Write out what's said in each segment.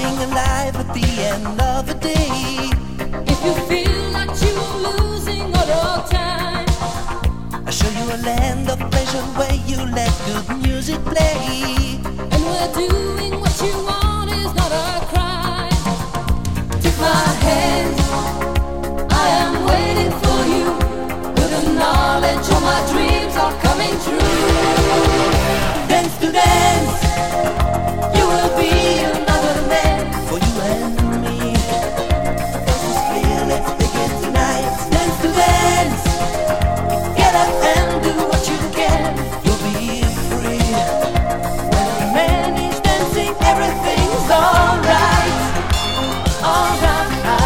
feeling alive at the end of the day. If you feel like you're losing all your time, I'll show you a land of pleasure where you let good music play. and we're doing what you want is not a crime. Take my hand, I am waiting for you. With the knowledge all my dreams are coming true. Dance to dance, You will be another man. for you and me. This is clear, let's begin tonight. Dance to dance, Get up and do what you can. you'll be free. When a man is dancing, everything's alright. Alright.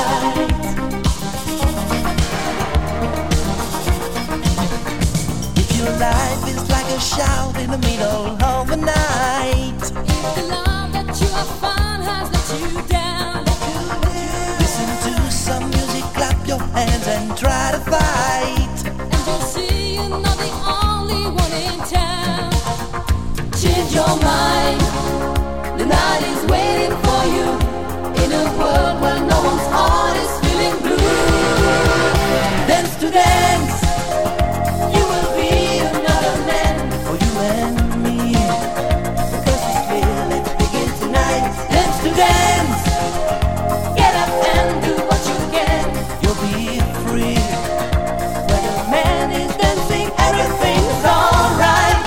If your life is like a shout in the middle of the night, If the love that you have found has let you down, listen to some music, clap your hands and try to fight. and you'll see you're not the only one in town. Change your mind. The night is waiting for you. In a world where no one's heart is feeling blue. Dance to dance, You will be another man. for you and me. Because it's clear, let's begin tonight. Dance to dance, Get up and do what you can. you'll be free. When a man is dancing, everything's alright.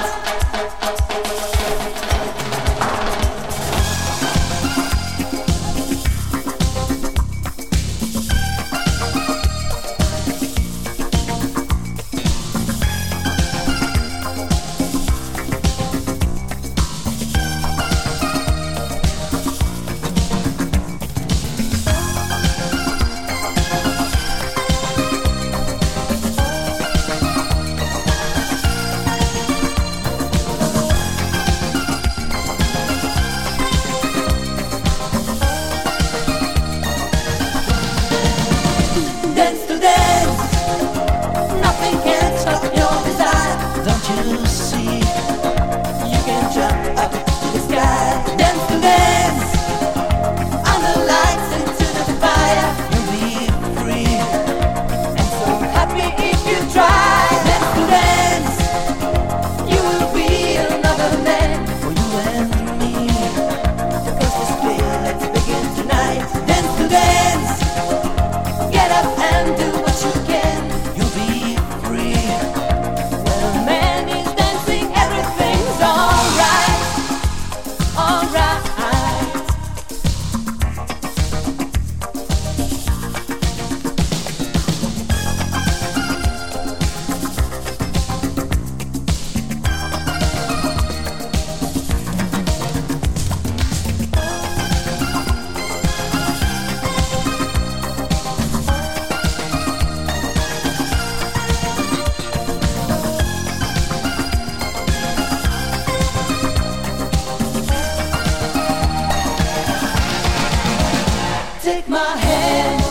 Dance to dance, Nothing can stop your desire. don't you see? You can jump up to the sky. Dance to dance, Under lights into the fire. you'll be free. And so happy if you try. Dance to dance, You will be another man. for you and me. Because it's clear, let's begin tonight. Dance to dance, Get up and do what you can. you'll be free. When a man is dancing, everything's alright. Alright. Take my hand,